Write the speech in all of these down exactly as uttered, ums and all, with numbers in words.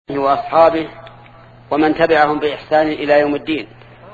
وأصحابه ومن تبعهم بإحسان إلى يوم الدين.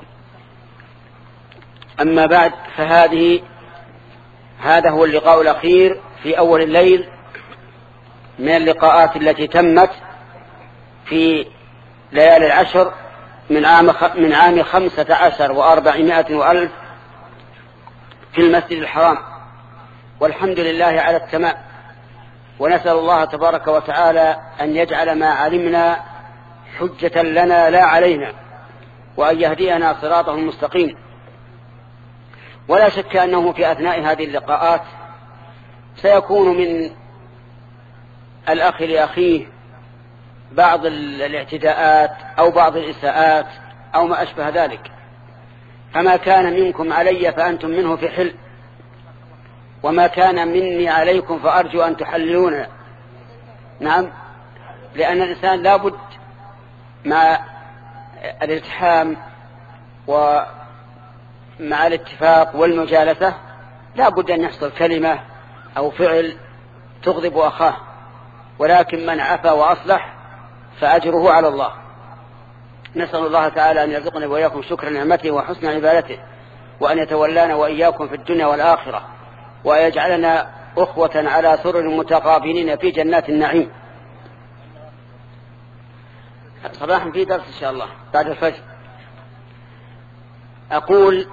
أما بعد، فهذه هذا هو اللقاء الأخير في أول الليل من اللقاءات التي تمت في ليالي العشر من عام من عام خمسة عشر وأربعمائة وألف في المسجد الحرام، والحمد لله على التمام. ونسأل الله تبارك وتعالى أن يجعل ما علمنا حجة لنا لا علينا، وأن يهدينا صراطه المستقيم. ولا شك أنه في أثناء هذه اللقاءات سيكون من الأخ لأخيه بعض الاعتداءات أو بعض الإساءات أو ما أشبه ذلك، فما كان منكم علي فأنتم منه في حل، وما كان مني عليكم فأرجو أن تحللون. نعم، لأن الإنسان لابد مع الالتحام ومع الاتفاق والمجالسة لابد أن يحصل كلمة أو فعل تغضب أخاه، ولكن من عفا وأصلح فأجره على الله. نسأل الله تعالى أن يرزقنا وإياكم شكر نعمته وحسن عبادته، وأن يتولانا وإياكم في الدنيا والآخرة، ويجعلنا أخوة على سرر متقابلين في جنات النعيم. صباحا في درس إن شاء الله بعد الفجر. أقول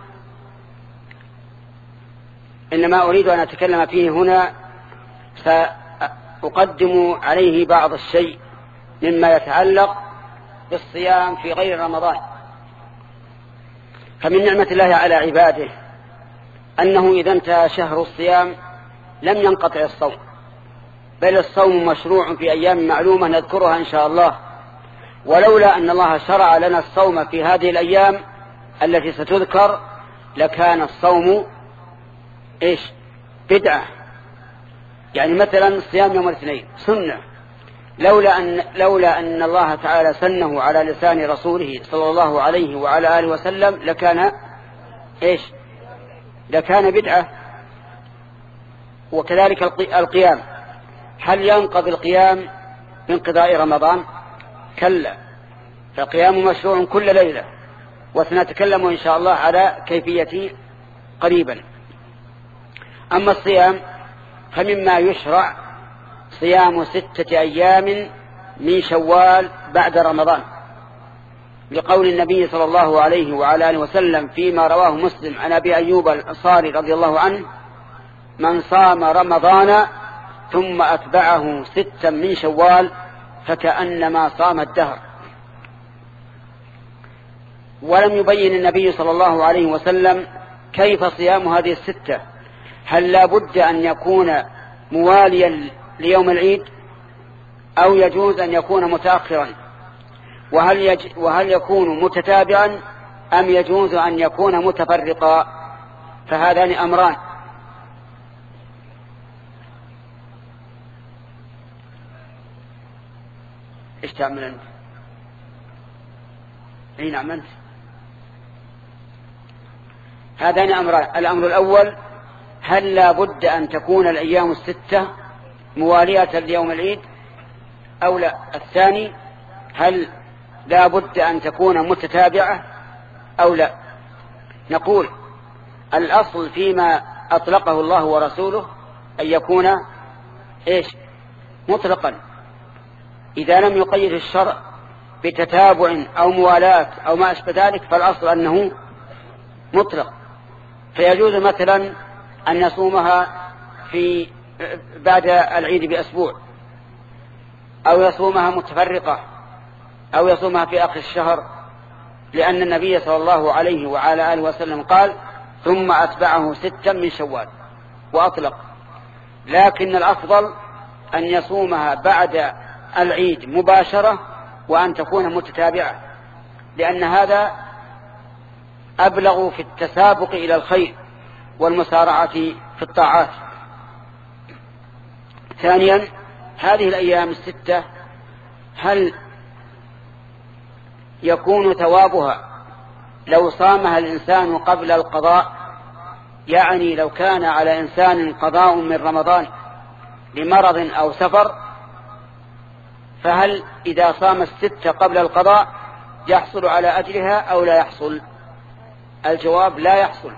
إنما أريد أن أتكلم فيه هنا سأقدم عليه بعض الشيء مما يتعلق بالصيام في غير رمضان. فمن نعمة الله على عباده أنه إذا انتهى شهر الصيام لم ينقطع الصوم، بل الصوم مشروع في أيام معلومة نذكرها إن شاء الله. ولولا أن الله شرع لنا الصوم في هذه الأيام التي ستذكر لكان الصوم إيش؟ بدعة. يعني مثلا صيام يوم الاثنين سنة، لولا أن, لولا أن الله تعالى سنه على لسان رسوله صلى الله عليه وعلى آله وسلم لكان إيش؟ لكان بدعة. وكذلك القيام، هل ينقضي القيام بانقضاء رمضان؟ كلا، فالقيام مشروع كل ليلة، وسنتكلم إن شاء الله على كيفيته قريبا. أما الصيام فمما يشرع صيام ستة أيام من شوال بعد رمضان، لقول النبي صلى الله عليه وعلى آله وسلم فيما رواه مسلم عن أبي أيوب الأنصاري رضي الله عنه: من صام رمضان ثم أتبعه ستا من شوال فكأنما صام الدهر. ولم يبين النبي صلى الله عليه وسلم كيف صيام هذه الستة، هل لا بد أن يكون مواليا ليوم العيد أو يجوز أن يكون متأخرا، وهل, يج... وهل يكون متتابعا أم يجوز أن يكون متفرقا. فهذان أمران. إيش تعمل أنت؟ أين عملت؟ هذان أمران. الأمر الأول: هل لا بد أن تكون الأيام الستة موالية ليوم العيد أو لا؟ الثاني: هل لا بد أن تكون متتابعة أو لا؟ نقول الأصل فيما أطلقه الله ورسوله أن يكون إيش؟ مطلقا. إذا لم يقيد الشرع بتتابع أو موالاة أو ما أشبه ذلك فالأصل أنه مطلق. فيجوز مثلا أن يصومها في بعد العيد بأسبوع، أو يصومها متفرقة، أو يصومها في آخر الشهر، لأن النبي صلى الله عليه وعلى آله وسلم قال: ثم أتبعه ستا من شوال، وأطلق. لكن الأفضل أن يصومها بعد العيد مباشرة وأن تكون متتابعة، لأن هذا أبلغ في التسابق إلى الخير والمسارعة في الطاعات. ثانيا: هذه الأيام الستة هل يكون ثوابها لو صامها الإنسان قبل القضاء؟ يعني لو كان على إنسان قضاء من رمضان لمرض أو سفر فهل إذا صام الستة قبل القضاء يحصل على أجرها أو لا يحصل؟ الجواب لا يحصل،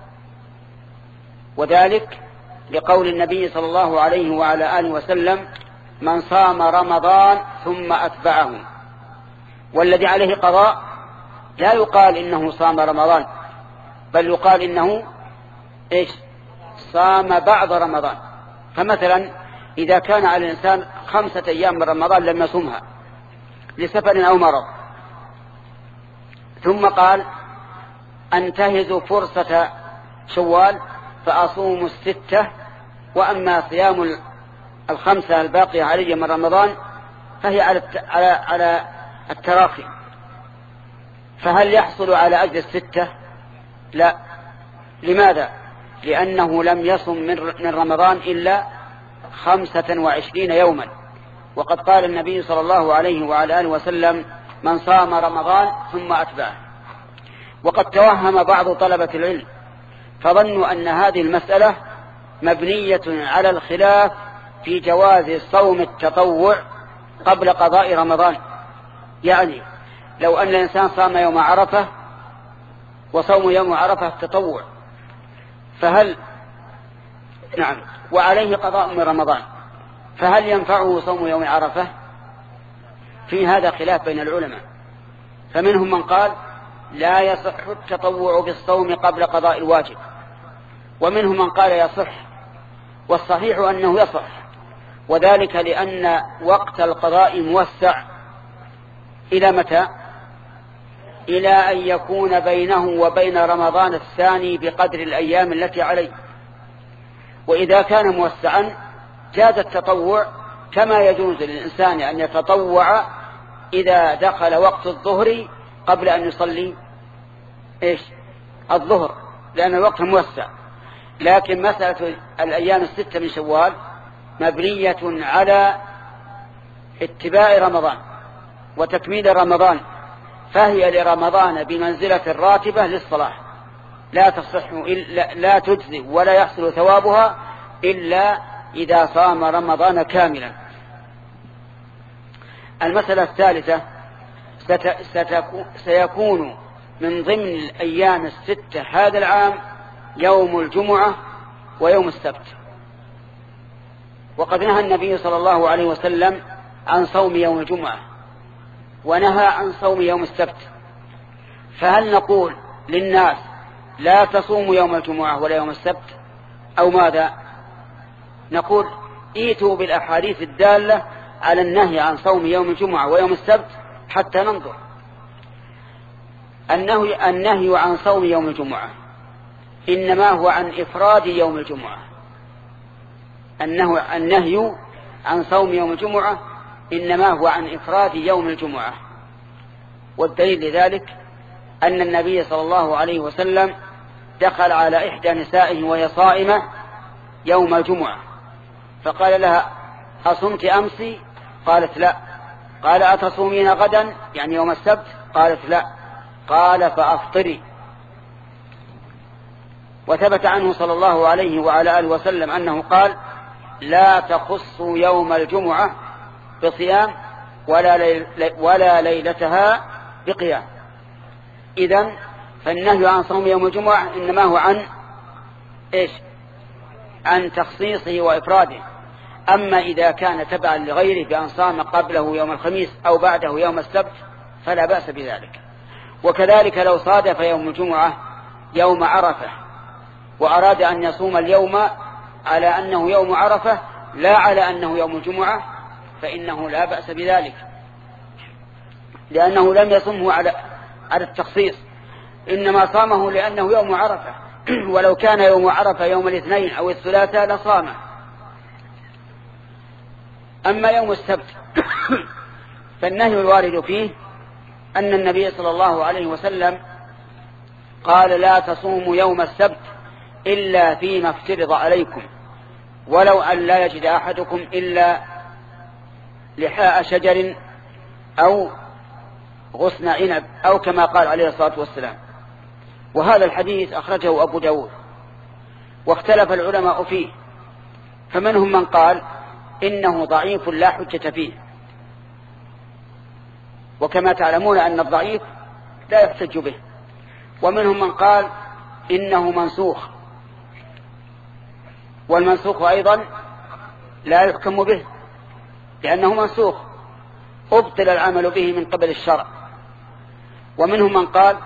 وذلك لقول النبي صلى الله عليه وعلى آله وسلم: من صام رمضان ثم أتبعه. والذي عليه قضاء لا يقال إنه صام رمضان، بل يقال إنه إيش؟ صام بعض رمضان. فمثلا إذا كان على الإنسان خمسة أيام من رمضان لم يصمها لسفر أو مرض، ثم قال: أنتهز فرصة شوال فأصوم الستة، وأما صيام الخمسة الباقية علي من رمضان فهي على على على التراخي. فهل يحصل على أجر الستة؟ لا. لماذا؟ لأنه لم يصم من رمضان إلا خمسة وعشرين يوما، وقد قال النبي صلى الله عليه وعلى آله وسلم: من صام رمضان ثم أتبعه. وقد توهم بعض طلبة العلم فظنوا أن هذه المسألة مبنية على الخلاف في جواز صوم التطوع قبل قضاء رمضان. يعني لو أن الإنسان صام يوم عرفة وصوم يوم عرفة تطوع، فهل نعم وعليه قضاء من رمضان، فهل ينفعه صوم يوم عرفة؟ في هذا خلاف بين العلماء، فمنهم من قال: لا يصح التطوع بالصوم قبل قضاء الواجب، ومنهم من قال: يصح. والصحيح أنه يصح، وذلك لأن وقت القضاء موسع إلى متى؟ إلى أن يكون بينه وبين رمضان الثاني بقدر الأيام التي عليه. وإذا كان موسعا جاز التطوع، كما يجوز للإنسان أن يتطوع إذا دخل وقت الظهر قبل أن يصلي إيش؟ الظهر، لأن الوقت موسع. لكن مسألة الأيام الستة من شوال مبنية على اتباع رمضان وتكميل رمضان، فهي لرمضان بمنزلة الراتبة للصلاة، لا تصح إلا لا تجزي ولا يحصل ثوابها إلا إذا صام رمضان كاملا. المسألة الثالثة: سيكون من ضمن الأيام الستة هذا العام يوم الجمعة ويوم السبت، وقد نهى النبي صلى الله عليه وسلم عن صوم يوم الجمعة ونهى عن صوم يوم السبت. فهل نقول للناس لا تصوموا يوم الجمعة ولا يوم السبت، أو ماذا؟ نقول: ايتوا بالأحاديث الدالة على النهي عن صوم يوم الجمعة ويوم السبت حتى ننظر. النهي, النهي عن صوم يوم الجمعة إنما هو عن إفراد يوم الجمعة. النهي, النهي عن صوم يوم الجمعة إنما هو عن إفراد يوم الجمعة. والدليل لذلك أن النبي صلى الله عليه وسلم دخل على إحدى نسائه وهي صائمة يوم الجمعة، فقال لها: أصمت أمسي؟ قالت: لا. قال: أتصومين غدا يعني يوم السبت؟ قالت: لا. قال: فأفطري. وثبت عنه صلى الله عليه وعلى آله وسلم أنه قال: لا تخصوا يوم الجمعة بصيام ولا, ليل ولا ليلتها بقيام. إذن فالنهي عن صوم يوم الجمعة إنما هو عن إيش؟ عن تخصيصه وإفراده. أما إذا كان تبعا لغيره بأن صام قبله يوم الخميس أو بعده يوم السبت فلا بأس بذلك. وكذلك لو صادف يوم الجمعة يوم عرفة وأراد أن يصوم اليوم على أنه يوم عرفة لا على أنه يوم الجمعة فإنه لا بأس بذلك، لأنه لم يصمه على على التخصيص، إنما صامه لأنه يوم عرفة ولو كان يوم عرفة يوم الاثنين أو الثلاثاء لصامه. أما يوم السبت فالنهي الوارد فيه أن النبي صلى الله عليه وسلم قال: لا تصوموا يوم السبت إلا فيما افترض عليكم، ولو أن لا يجد أحدكم إلا لحاء شجر أو غصن عنب، أو كما قال عليه الصلاة والسلام. وهذا الحديث أخرجه أبو داود، واختلف العلماء فيه، فمنهم من قال إنه ضعيف لا حجة فيه، وكما تعلمون أن الضعيف لا يحتج به. ومنهم من قال إنه منسوخ، والمنسوخ أيضا لا يحكم به لأنه منسوخ أبطل العمل به من قبل الشرع. ومنهم من قال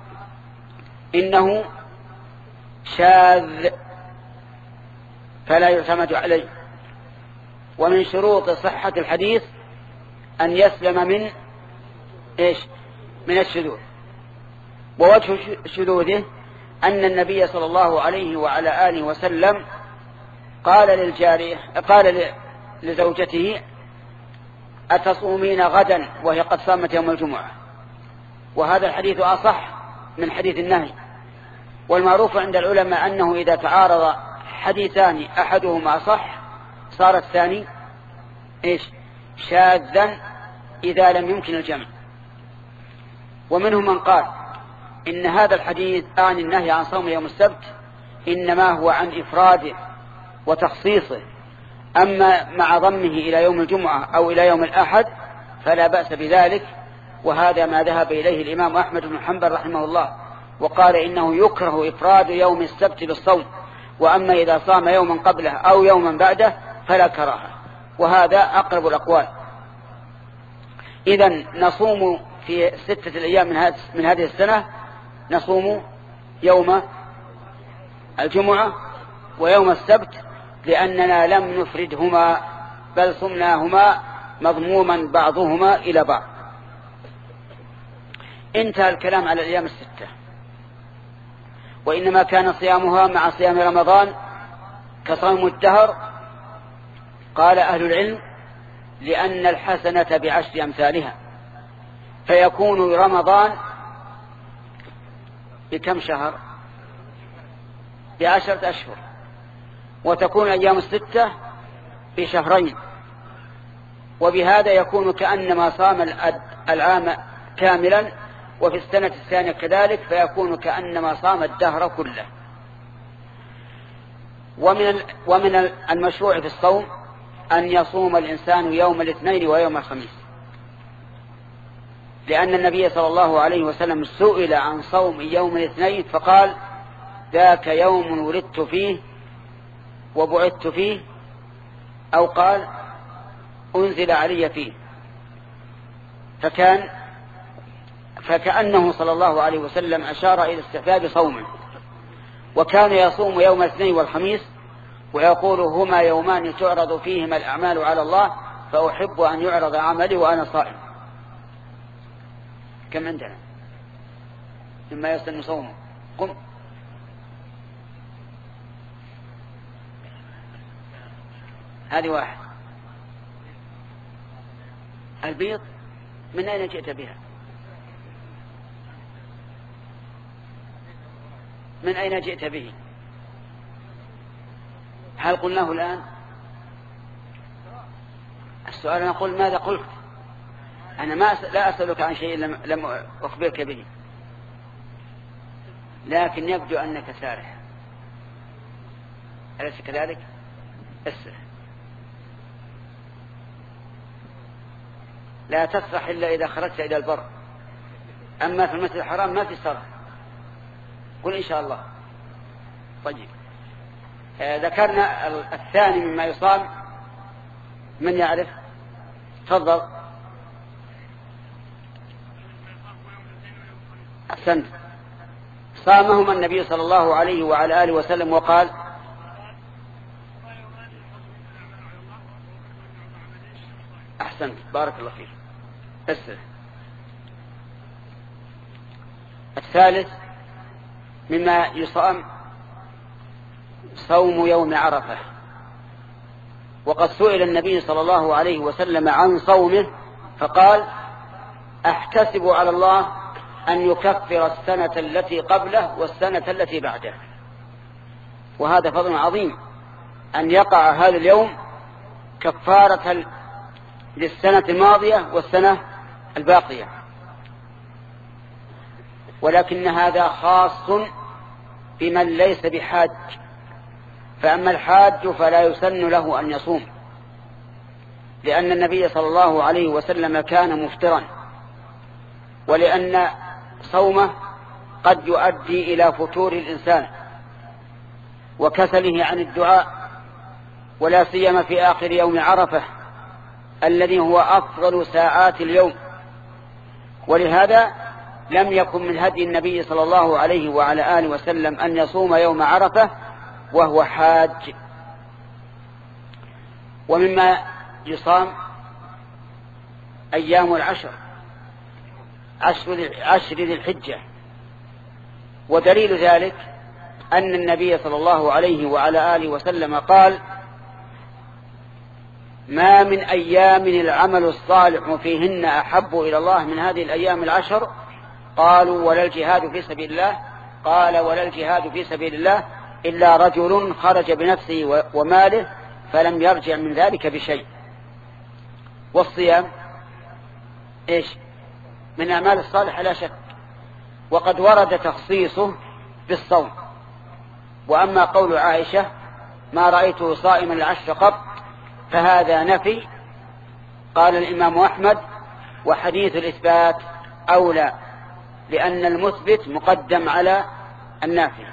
إنه شاذ فلا يعتمد عليه. ومن شروط صحة الحديث أن يسلم من إيش؟ من الشذوذ. ووجه شذوذه أن النبي صلى الله عليه وعلى آله وسلم قال للجارية قال لزوجته أتصومين غدا وهي قد صامت يوم الجمعة، وهذا الحديث أصح من حديث النهي. والمعروف عند العلماء أنه إذا تعارض حديثان أحدهما صح صار الثاني إيش؟ شاذا إذا لم يمكن الجمع. ومنهم من قال إن هذا الحديث عن النهي عن صوم يوم السبت إنما هو عن إفراده وتخصيصه، أما مع ضمه إلى يوم الجمعة أو إلى يوم الأحد فلا بأس بذلك. وهذا ما ذهب إليه الإمام أحمد بن حنبل رحمه الله، وقال إنه يكره إفراد يوم السبت بالصوم، وأما إذا صام يوما قبله أو يوما بعده فلا كراهة، وهذا أقرب الأقوال. إذن نصوم في ستة الأيام من هذه السنة، نصوم يوم الجمعة ويوم السبت لأننا لم نفردهما بل صمناهما مضموما بعضهما إلى بعض. انتهى الكلام على الأيام الستة، وإنما كان صيامها مع صيام رمضان كصوم الدهر. قال أهل العلم لأن الحسنة بعشر أمثالها، فيكون رمضان بكم شهر؟ بعشرة أشهر، وتكون أيام الستة بشهرين، وبهذا يكون كأنما صام العام كاملا، وفي السنة الثانية كذلك فيكون كأنما صام الدهر كله. ومن ومن المشروع في الصوم أن يصوم الإنسان يوم الاثنين ويوم الخميس، لأن النبي صلى الله عليه وسلم سئل عن صوم يوم الاثنين فقال ذاك يوم ولدت فيه وبعثت فيه، أو قال أنزل علي فيه، فكان فكأنه صلى الله عليه وسلم أشار إلى استحباب صومه. وكان يصوم يوم الاثنين والخميس ويقول هما يومان تعرض فيهما الأعمال على الله فأحب أن يعرض عملي وأنا صائم. كم عندنا مما يستن صومه؟ قم. هذه واحد. البيض من أين جئت بها؟ من أين جئت به؟ هل قلناه الآن؟ السؤال أنا أقول ماذا قلت؟ أنا ما أس... لا أسألك عن شيء لم, لم أخبرك به، لكن يبدو أنك سارح، أليس كذلك؟ اسرح، لا تسرح إلا إذا خرجت إلى البر، أما في المسجد الحرام ما في سرح. قل إن شاء الله. طيب، آه ذكرنا الثاني مما يصام، من يعرف؟ تفضل. أحسنت. صامهما النبي صلى الله عليه وعلى آله وسلم وقال أحسنت بارك الله فيك. اسرح. الثالث مما يصام صوم يوم عرفة، وقد سئل النبي صلى الله عليه وسلم عن صومه فقال أحتسب على الله أن يكفر السنة التي قبله والسنة التي بعده. وهذا فضل عظيم أن يقع هذا اليوم كفارة للسنة الماضية والسنة الباقية، ولكن هذا خاص بمن ليس بحاج، فأما الحاج فلا يسن له أن يصوم، لأن النبي صلى الله عليه وسلم كان مفطرا ولأن صومه قد يؤدي إلى فتور الإنسان وكسله عن الدعاء، ولا سيما في آخر يوم عرفة الذي هو أفضل ساعات اليوم. ولهذا لم يكن من هدي النبي صلى الله عليه وعلى آله وسلم أن يصوم يوم عرفة وهو حاج. ومما يصام أيام العشر، عشر ذي الحجة، ودليل ذلك أن النبي صلى الله عليه وعلى آله وسلم قال: ما من أيام العمل الصالح فيهن أحب إلى الله من هذه الأيام العشر. قالوا: ولا الجهاد في سبيل الله؟ قال: ولا الجهاد في سبيل الله إلا رجل خرج بنفسه وماله فلم يرجع من ذلك بشيء. والصيام إيش؟ من أعمال الصالحة لا شك، وقد ورد تخصيصه بالصوم. وأما قول عائشة: ما رأيته صائما العشر قط، فهذا نفي. قال الإمام أحمد: وحديث الإثبات أولى، لأن المثبت مقدم على النافي.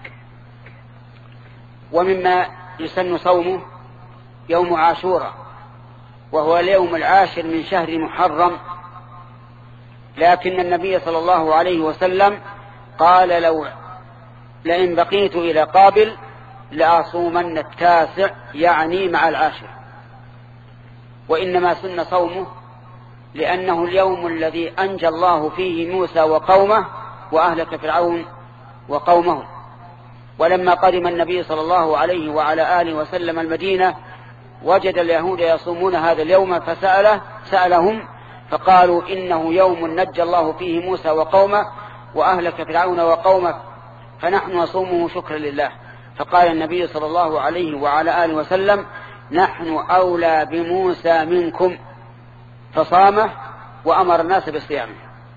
ومما يسن صومه يوم عاشوراء، وهو اليوم العاشر من شهر محرم، لكن النبي صلى الله عليه وسلم قال: لو لئن بقيت إلى قابل لأصومن التاسع، يعني مع العاشر. وإنما سن صومه لأنه اليوم الذي أنجى الله فيه موسى وقومه وأهلك فرعون وقومه. ولما قدم النبي صلى الله عليه وعلى آله وسلم المدينة وجد اليهود يصومون هذا اليوم، فسأله سألهم فقالوا: إنه يوم نجى الله فيه موسى وقومه وأهلك فرعون وقومه، فنحن نصومه شكرا لله. فقال النبي صلى الله عليه وعلى آله وسلم: نحن أولى بموسى منكم، فصامه وأمر الناس بصيامه.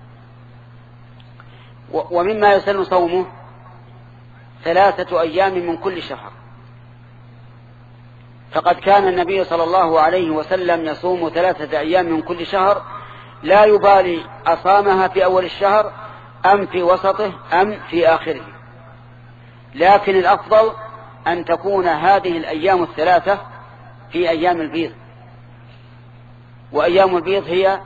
ومما يسن صومه ثلاثة أيام من كل شهر، فقد كان النبي صلى الله عليه وسلم يصوم ثلاثة أيام من كل شهر، لا يبالي أصامها في أول الشهر أم في وسطه أم في آخره، لكن الأفضل أن تكون هذه الأيام الثلاثة في أيام البيض. وأيام البيض هي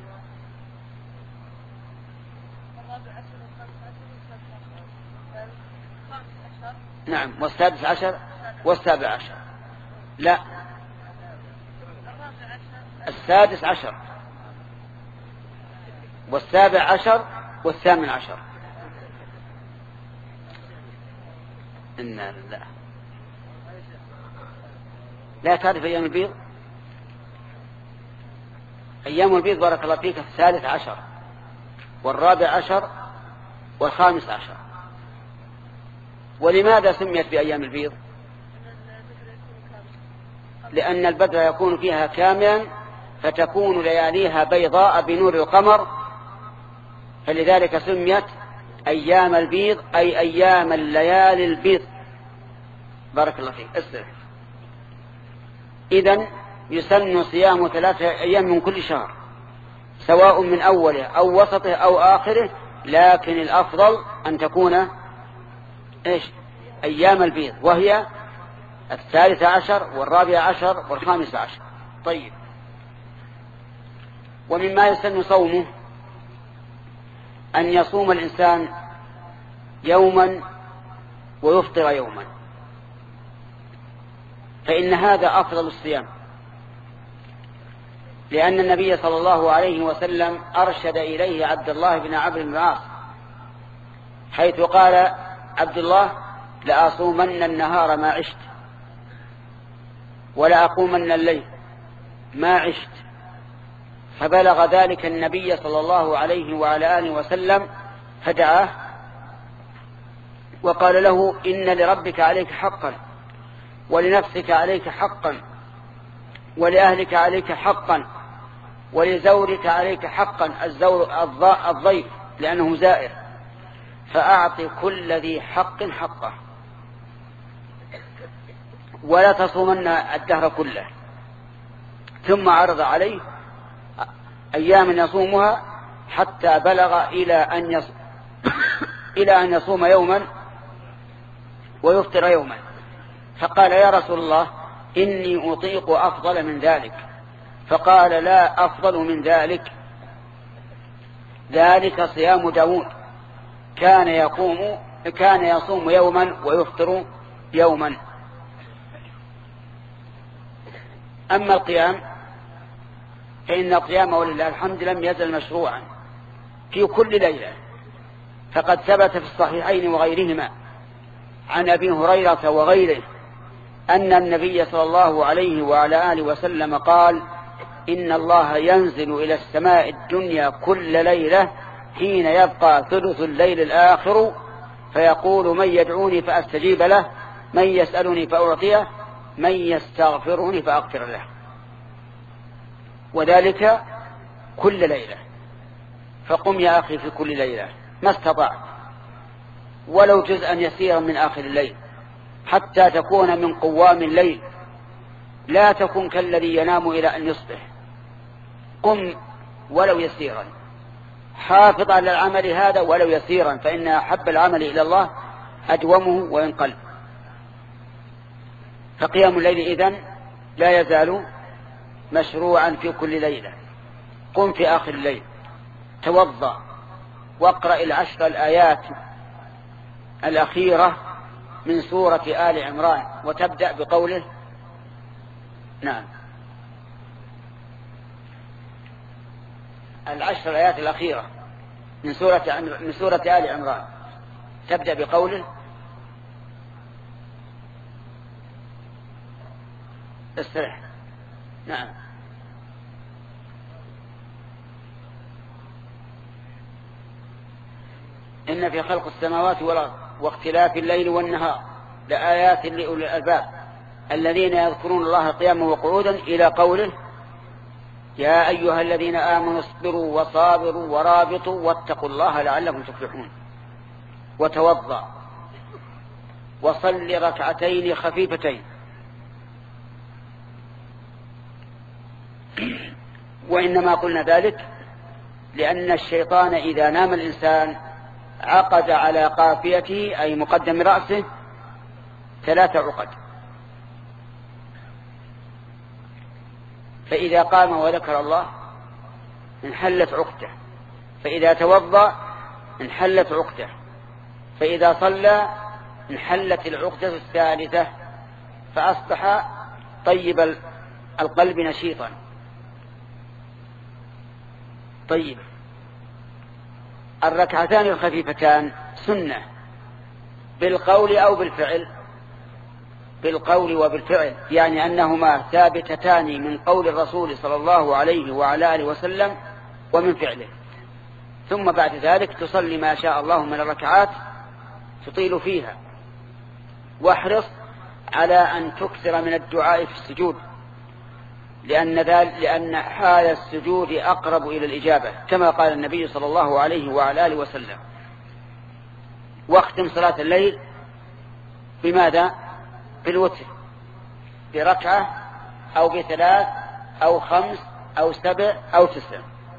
نعم والسادس عشر والسابع عشر، لا السادس عشر والسابع عشر والثامن عشر. إن لا لا تعرف أيام البيض؟ أيام البيض بارك الله فيك الثالث عشر والرابع عشر والخامس عشر. ولماذا سميت بأيام البيض؟ لأن البدر يكون فيها كاملا، فتكون لياليها بيضاء بنور القمر، فلذلك سميت أيام البيض، أي أيام الليالي البيض. بارك الله فيك. اسرع. إذن يسن صيام ثلاثة أيام من كل شهر، سواء من أوله أو وسطه أو آخره، لكن الأفضل أن تكون إيش؟ أيام البيض، وهي الثالث عشر والرابع عشر والخامس عشر. طيب، ومما يسن صومه أن يصوم الإنسان يوما ويفطر يوما، فإن هذا أفضل الصيام، لأن النبي صلى الله عليه وسلم أرشد إليه عبد الله بن عمرو بن العاص، حيث قال عبد الله: لأصومن النهار ما عشت ولأقومن الليل ما عشت. فبلغ ذلك النبي صلى الله عليه وعلى آله وسلم فدعاه وقال له: إن لربك عليك حقا، ولنفسك عليك حقا، ولأهلك عليك حقا، ولزورك عليك حقا، الزور الضيف لأنه زائر، فأعطي كل ذي حق حقه، ولا تصومن الدهر كله. ثم عرض عليه أيام يصومها حتى بلغ إلى أن يصوم إلى أن يصوم يوما ويفطر يوما، فقال يا رسول الله إني أطيق أفضل من ذلك، فقال لا أفضل من ذلك، ذلك صيام داود كان يقوم كان يصوم يوما ويفطر يوما. أما القيام فإن القيام ولله الحمد لم يزل مشروعا في كل ليلة، فقد ثبت في الصحيحين وغيرهما عن أبي هريرة وغيره أن النبي صلى الله عليه وعلى آله وسلم قال إن الله ينزل إلى السماء الدنيا كل ليلة حين يبقى ثلث الليل الآخر فيقول من يدعوني فأستجيب له، من يسألني فأعطيه، من يستغفرني فأغفر له، وذلك كل ليلة. فقم يا أخي في كل ليلة ما استطعت ولو جزءا يسيرا من آخر الليل حتى تكون من قوام الليل، لا تكن كالذي ينام إلى أن يصبح. قم ولو يسيرا، حافظ على العمل هذا ولو يسيرا، فإن أحب العمل إلى الله أدومه وإن قل. فقيام الليل إذن لا يزال مشروعا في كل ليلة. قم في آخر الليل، توضأ واقرأ العشر الآيات الأخيرة من سورة آل عمران، وتبدأ بقوله نعم العشر الآيات الأخيرة من سورة من سورة آل عمران تبدأ بقوله استرح. نعم إن في خلق السماوات والأرض واختلاف الليل والنهار لآيات لأولي الألباب الذين يذكرون الله قياما وقعودا إلى قوله يا أيها الذين آمنوا اصبروا وصابروا ورابطوا واتقوا الله لعلكم تفلحون. وتوضأ وصل ركعتين خفيفتين. وإنما قلنا ذلك لأن الشيطان إذا نام الإنسان عقد على قافيته أي مقدم رأسه ثلاث عقد، فإذا قام وذكر الله انحلت عقده، فإذا توضأ انحلت عقده، فإذا صلى انحلت العقدة الثالثة، فأصبح طيب القلب نشيطا. طيب الركعتان الخفيفتان سنة بالقول أو بالفعل؟ بالقول وبالفعل، يعني أنهما ثابتتان من قول الرسول صلى الله عليه وعلى آله وسلم ومن فعله. ثم بعد ذلك تصلي ما شاء الله من الركعات تطيل فيها، واحرص على أن تكثر من الدعاء في السجود، لأن, لأن حال السجود أقرب إلى الإجابة كما قال النبي صلى الله عليه وعلى آله وسلم. واختم صلاة الليل بماذا؟ بالوتر، بركعة أو بثلاث أو خمس أو سبع أو تسع.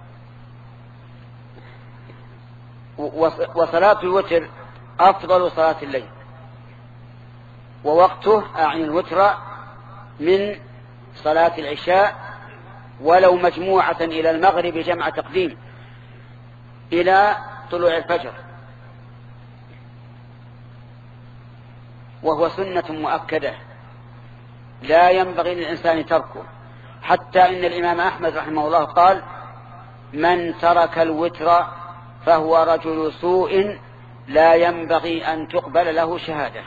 وصلاة الوتر أفضل صلاة الليل، ووقته أعني الوتر من صلاة العشاء ولو مجموعة إلى المغرب جمع تقديم إلى طلوع الفجر، وهو سنة مؤكدة لا ينبغي للإنسان تركه، حتى إن الإمام أحمد رحمه الله قال من ترك الوتر فهو رجل سوء لا ينبغي أن تقبل له شهادة،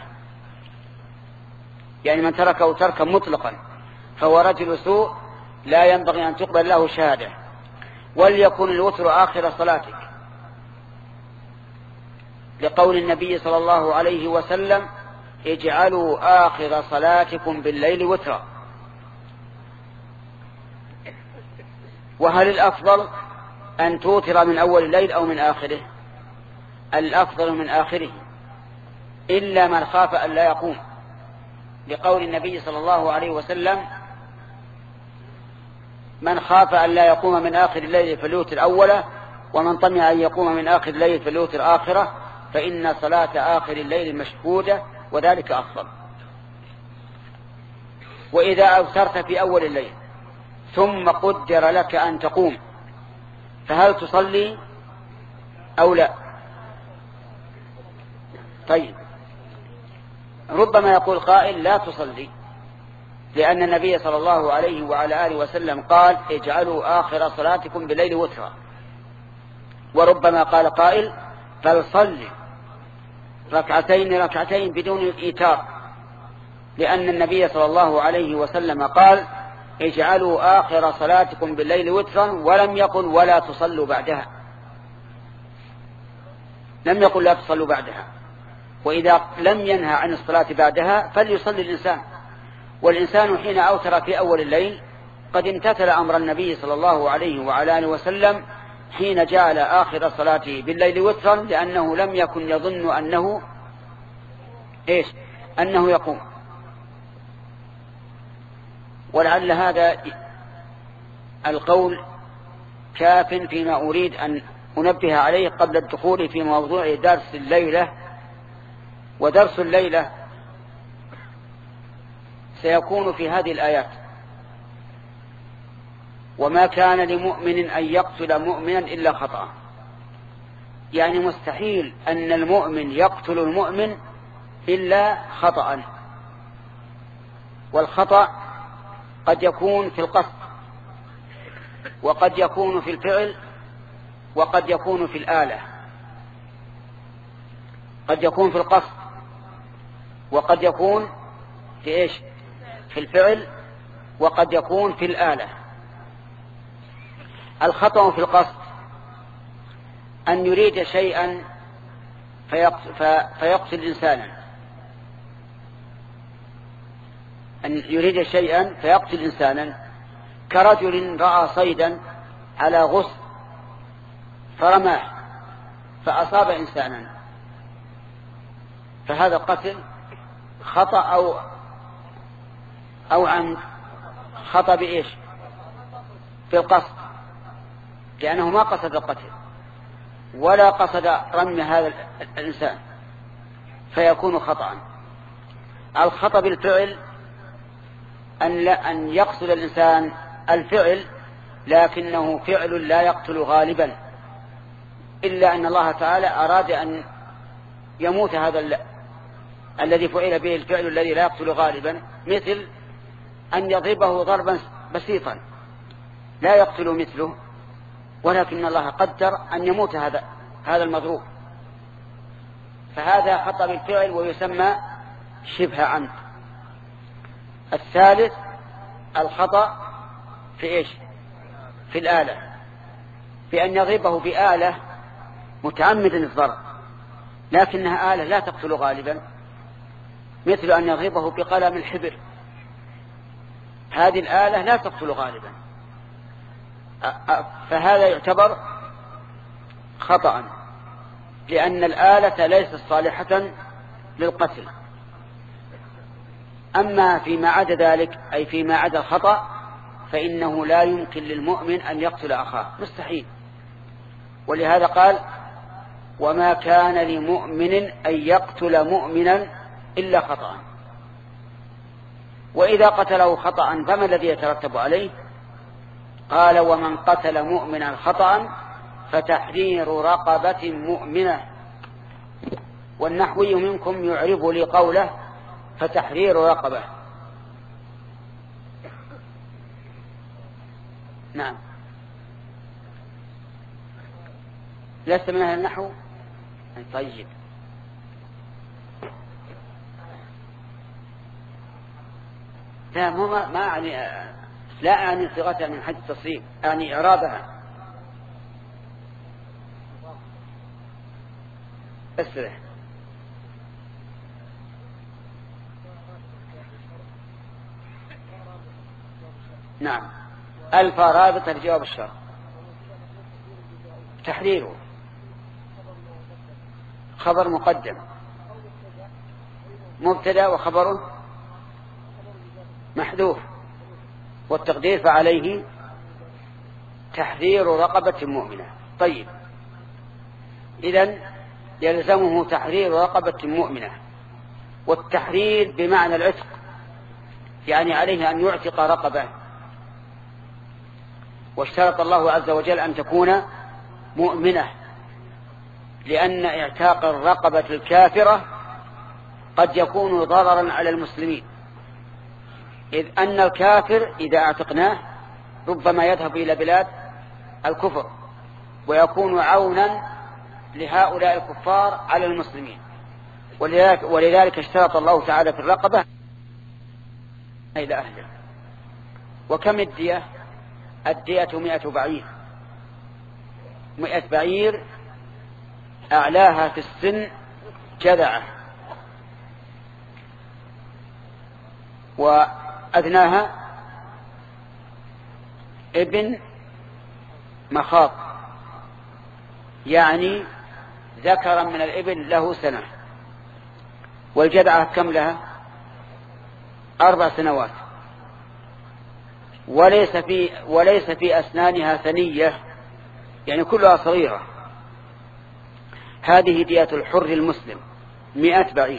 يعني من تركه تركا مطلقا فهو رجل سوء لا ينبغي أن تقبل له شهادة. وليكن الوتر آخر صلاتك، لقول النبي صلى الله عليه وسلم اجعلوا آخر صلاتكم بالليل وترا. وهل الأفضل أن توتر من أول الليل أو من آخره؟ الأفضل من آخره، إلا من خاف أن لا يقوم، لقول النبي صلى الله عليه وسلم من خاف أن لا يقوم من آخر الليل فليوتر أوله ومن طمع أن يقوم من آخر الليل فليوتر آخرة فإن صلاة آخر الليل مشهودة وذلك أفضل. وإذا أوترت في أول الليل ثم قدر لك أن تقوم فهل تصلي أو لا؟ طيب، ربما يقول قائل لا تصلي، لأن النبي صلى الله عليه وعلى آله وسلم قال اجعلوا آخر صلاتكم بالليل وترا. وربما قال قائل بل صلي ركعتين ركعتين بدون الإيتار، لأن النبي صلى الله عليه وسلم قال اجعلوا آخر صلاتكم بالليل وترا، ولم يقل ولا تصلوا بعدها، لم يقل لا تصلوا بعدها. وإذا لم ينهى عن الصلاة بعدها فليصلي الإنسان. والإنسان حين أوتر في أول الليل قد امتثل أمر النبي صلى الله عليه وعلى آله وسلم حين جعل آخر صلاته بالليل وترا، لأنه لم يكن يظن أنه إيش أنه يقوم. ولعل هذا القول كاف فيما أريد أن أنبه عليه قبل الدخول في موضوع درس الليلة. ودرس الليلة سيكون في هذه الآيات: وما كان لمؤمن أن يقتل مؤمنا إلا خطأ. يعني مستحيل أن المؤمن يقتل المؤمن إلا خطأ. والخطأ قد يكون في القصد، وقد يكون في الفعل، وقد يكون في الآلة. قد يكون في القصد، وقد يكون في إيش في الفعل، وقد يكون في الآلة. الخطأ في القصد أن يريد شيئا فيقتل إنسانا، أن يريد شيئا فيقتل إنسانا، كرجل رأى صيدا على غصن فرماه فأصاب إنسانا، فهذا قتل خطأ أو أو عمد. خطأ بإيش؟ في القصد، لأنه ما قصد القتل ولا قصد رمي هذا الإنسان فيكون خطأ. الخطأ بالفعل أن لا أن يقصد الإنسان الفعل لكنه فعل لا يقتل غالبا، إلا أن الله تعالى أراد أن يموت هذا الذي فعل به الفعل الذي لا يقتل غالبا، مثل أن يضربه ضربا بسيطا لا يقتل مثله، ولكن الله قدر أن يموت هذا هذا المضروب، فهذا خطأ بالفعل ويسمى شبه عمد. الثالث الخطأ في إيش؟ في الآلة، بأن يضربه بآلة متعمدا الضرب لكنها آلة لا تقتل غالبا، مثل أن يضربه بقلم الحبر، هذه الآلة لا تقتل غالبا، فهذا يعتبر خطأ، لأن الآلة ليست صالحة للقتل. أما فيما عدا ذلك، أي فيما عدا الخطأ، فإنه لا يمكن للمؤمن أن يقتل أخاه، مستحيل. ولهذا قال وما كان لمؤمن أن يقتل مؤمنا إلا خطأ. وإذا قتله خطأ فما الذي يترتب عليه؟ قال ومن قتل مؤمنا خطأ فتحرير رقبة مؤمنة. والنحوي منكم يعرب لي قوله فتحرير رقبة. نعم، لست من أهل النحو؟ طيب، لا ما ما يعني لا يعني صيغتها من حيث التصريف، يعني إعرابها. اسرع. نعم، ألف رابطة لجواب الشرط. تحريره خبر مقدم، مبتدأ وخبره محذوف، والتقدير فعليه تحرير رقبة مؤمنة. طيب، إذن يلزمه تحرير رقبة مؤمنة، والتحرير بمعنى العتق، يعني عليه أن يعتق رقبة. واشترط الله عز وجل أن تكون مؤمنة، لأن اعتاق الرقبة الكافرة قد يكون ضررا على المسلمين، إذ أن الكافر إذا اعتقناه ربما يذهب إلى بلاد الكفر ويكون عونا لهؤلاء الكفار على المسلمين. ولذلك, ولذلك اشترط الله تعالى في الرقبة إلى أهله. وكم الدية؟ الدية مئة بعير. مئة بعير أعلاها في السن جذعة، وأدناها ابن مخاض، يعني ذكرا من الابن له سنة. والجذعة كم لها؟ أربع سنوات، وليس في وليس في أسنانها ثنية، يعني كلها صغيرة. هذه دية الحر المسلم مئة بعير،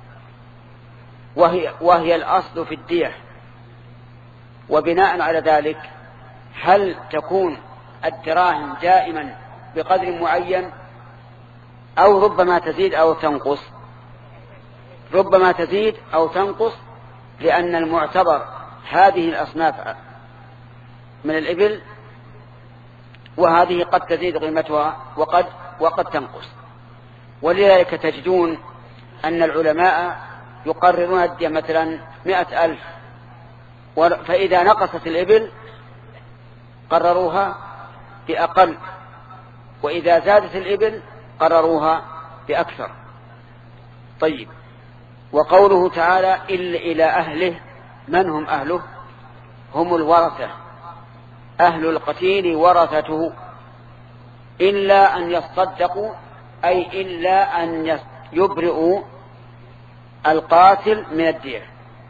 وهي, وهي الأصل في الدية. وبناء على ذلك هل تكون الدراهم دائما بقدر معين أو ربما تزيد أو تنقص؟ ربما تزيد أو تنقص، لأن المعتبر هذه الأصناف من الإبل، وهذه قد تزيد قيمتها وقد وقد تنقص. ولذلك تجدون أن العلماء يقررون الدية مثلا مئة ألف، فإذا نقصت الإبل قرروها بأقل، وإذا زادت الإبل قرروها بأكثر. طيب، وقوله تعالى إلا إلى أهله، من هم أهله؟ هم الورثة، أهل القتيل ورثته، إلا أن يصدقوا، أي إلا أن يبرئوا القاتل من الدية.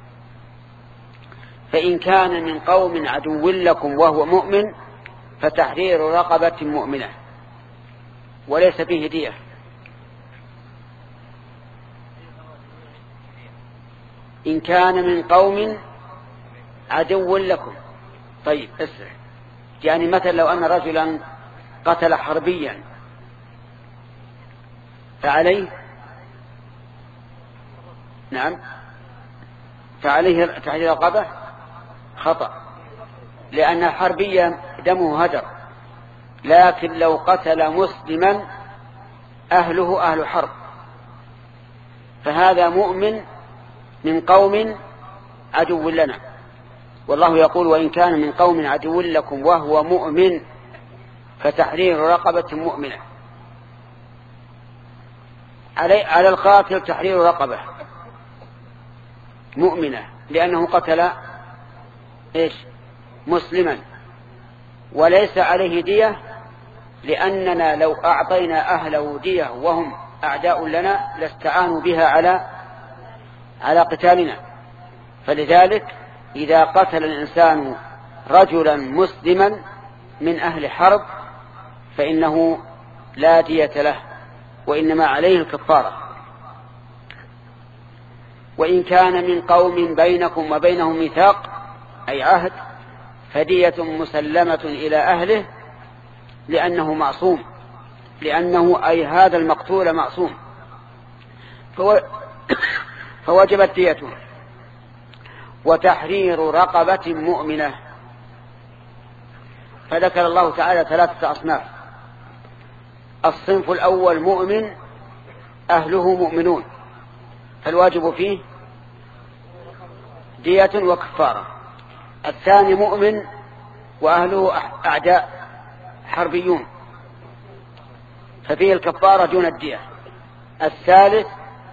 فإن كان من قوم عدو لكم وهو مؤمن فتحرير رقبة مؤمنة، وليس فيه دية. إن كان من قوم عدو لكم. طيب اسرع، يعني مثلا لو أن رجلا قتل حربيا فعليه نعم فعليه تحرير رقبة؟ خطأ، لأن الحربية دمه هدر. لكن لو قتل مسلما أهله أهل حرب فهذا مؤمن من قوم عدو لنا، والله يقول وإن كان من قوم عدو لكم وهو مؤمن فتحرير رقبة مؤمنة. علي على القاتل تحرير رقبة مؤمنة، لأنه قتل إيش؟ مسلما، وليس عليه دية، لأننا لو أعطينا أهله دية وهم أعداء لنا لاستعانوا بها على على قتالنا. فلذلك إذا قتل الإنسان رجلا مسلما من أهل حرب فإنه لا دية له، وإنما عليه الكفارة. وإن كان من قوم بينكم وبينهم ميثاق أي عهد فدية مسلمة إلى أهله، لأنه معصوم، لأنه أي هذا المقتول معصوم، فو... فوجبت ديته. وتحرير رقبة مؤمنة، فذكر الله تعالى ثلاثة أصناف. الصنف الأول مؤمن أهله مؤمنون فالواجب فيه دية وكفارة. الثاني مؤمن وأهله أعداء حربيون ففيه الكفارة دون الدية. الثالث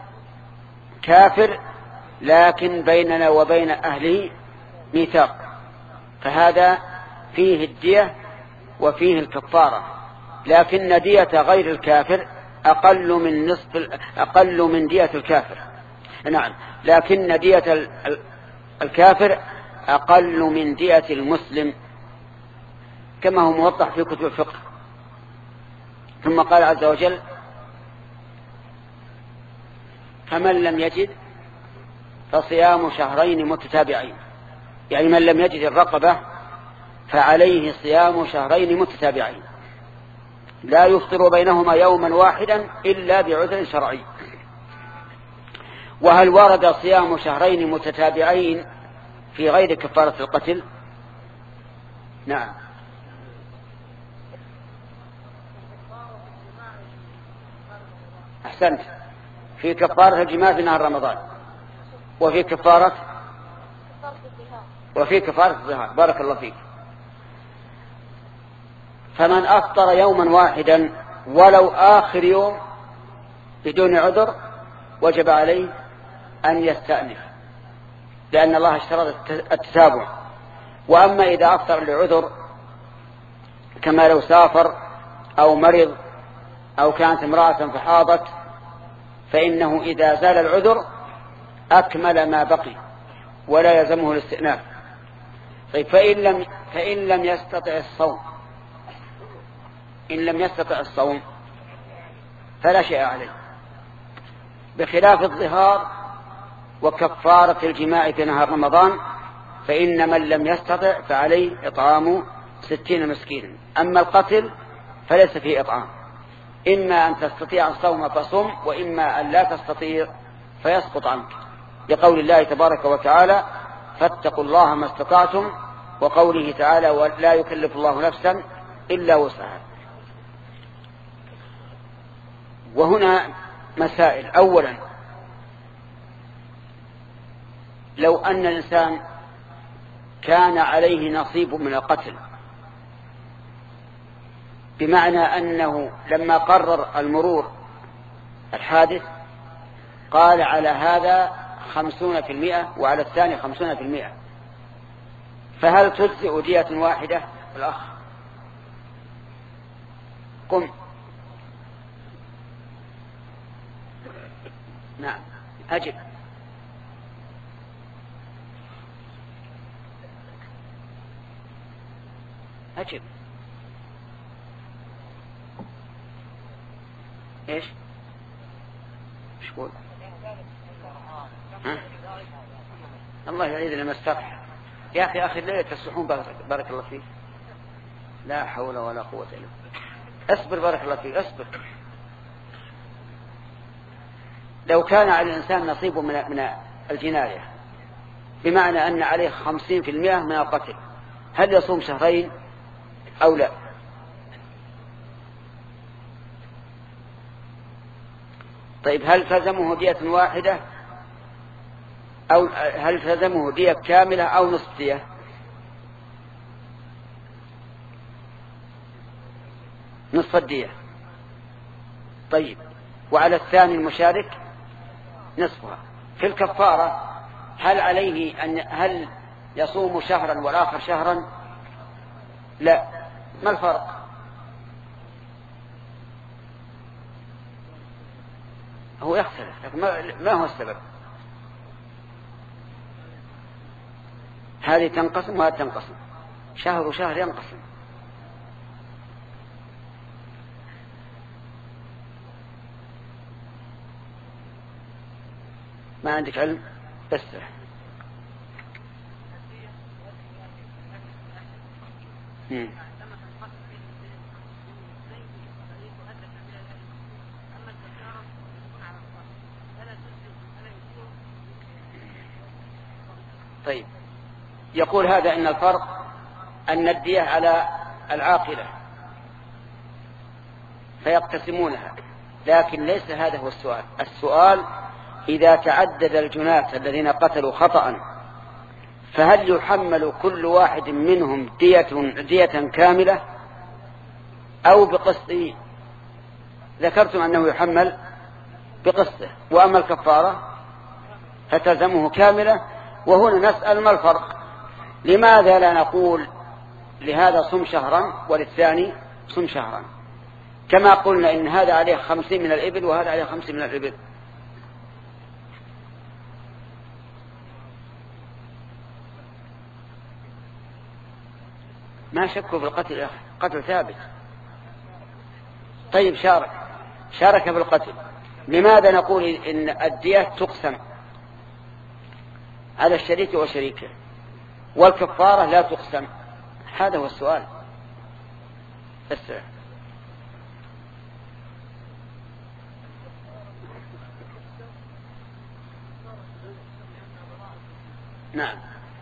كافر لكن بيننا وبين أهله ميثاق فهذا فيه الدية وفيه الكفارة، لكن دية غير الكافر أقل من نصف أقل من دية الكافر. نعم، لكن دية الكافر أقل من دية المسلم كما هو موضح في كتب الفقه. ثم قال عز وجل فمن لم يجد فصيام شهرين متتابعين، يعني من لم يجد الرقبة فعليه صيام شهرين متتابعين لا يفطر بينهما يوما واحدا إلا بعذر شرعي. وهل ورد صيام شهرين متتابعين في غير كفارة القتل؟ نعم. أحسنت، في كفارة الجماع في نهار رمضان، وفي كفارة وفي كفارة الظهار. بارك الله فيك. فمن أفطر يوما واحدا ولو آخر يوم بدون عذر وجب عليه أن يستأنف، لأن الله اشترط التتابع. وأما إذا أفطر لعذر كما لو سافر أو مرض أو كانت امرأة فحاضت، فإنه إذا زال العذر أكمل ما بقي ولا يلزمه الاستئناف. طيب فإن لم, فإن لم يستطع الصوم إن لم يستطع الصوم فلا شيء عليه، بخلاف الظهار وكفارة الجماع في نهار رمضان، فإن من لم يستطع فعليه إطعام ستين مسكينا. أما القتل فليس فيه إطعام، إما أن تستطيع الصوم فصم، وإما أن لا تستطيع فيسقط عنك، لقول الله تبارك وتعالى فاتقوا الله ما استطعتم، وقوله تعالى ولا يكلف الله نفسا إلا وسعها. وهنا مسائل. أولا، لو أن الإنسان كان عليه نصيب من القتل، بمعنى أنه لما قرر المرور الحادث قال على هذا خمسون في المئة وعلى الثاني خمسون في المئة، فهل تجزئ دية واحدة؟ الأخ قم. نعم أجب. أجب. إيش؟ إيش قول؟ ها؟ الله يعيد لما استرح. يا أخي آخر ليلة تسبحون بارك الله فيك. لا حول ولا قوة إلا بالله. أصبر بارك الله فيك، أصبر. لو كان على الإنسان نصيب من من الجناية، بمعنى أن عليه خمسين في المئة من القتل، هل يصوم شهرين أو لا؟ طيب هل تلزمه دية واحدة أو هل تلزمه دية كاملة أو نصف دية؟ نصف الدية. طيب وعلى الثاني المشارك نصفها. في الكفارة هل عليه أن هل يصوم شهرا والآخر شهرا؟ لا. ما الفرق؟ هو يختلف، لكن ما هو السبب؟ هذه تنقسم وهذه تنقسم، شهر وشهر ينقسم. ما عندك علم؟ بس مم. طيب يقول هذا إن الفرق أن الدية على العاقلة فيقتسمونها، لكن ليس هذا هو السؤال. السؤال إذا تعدد الجناة الذين قتلوا خطأ فهل يحمل كل واحد منهم دية, دية كاملة أو بقسطه؟ ذكرتم أنه يحمل بقسطه، وأما الكفارة فتلزمه كاملة. وهنا نسأل ما الفرق؟ لماذا لا نقول لهذا صم شهرا وللثاني صم شهرا، كما قلنا إن هذا عليه خمسين من الإبل وهذا عليه خمسين من الإبل؟ ما شكوا في القتل يا أخي، قتل ثابت. طيب شارك شارك في القتل لماذا نقول إن الدية تقسم على الشريك وشريكه والكفارة لا تقسم؟ هذا هو السؤال. بس نعم.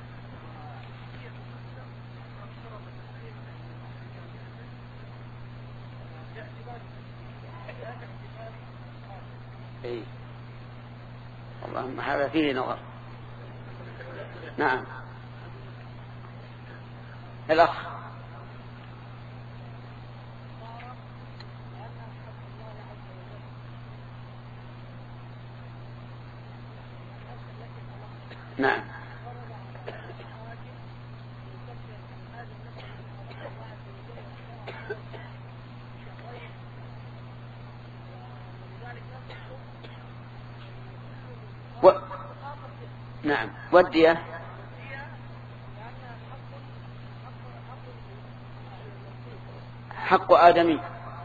اي والله هذا فيه نظر. نعم الأخ. نعم و... نعم والدية حق آدمي.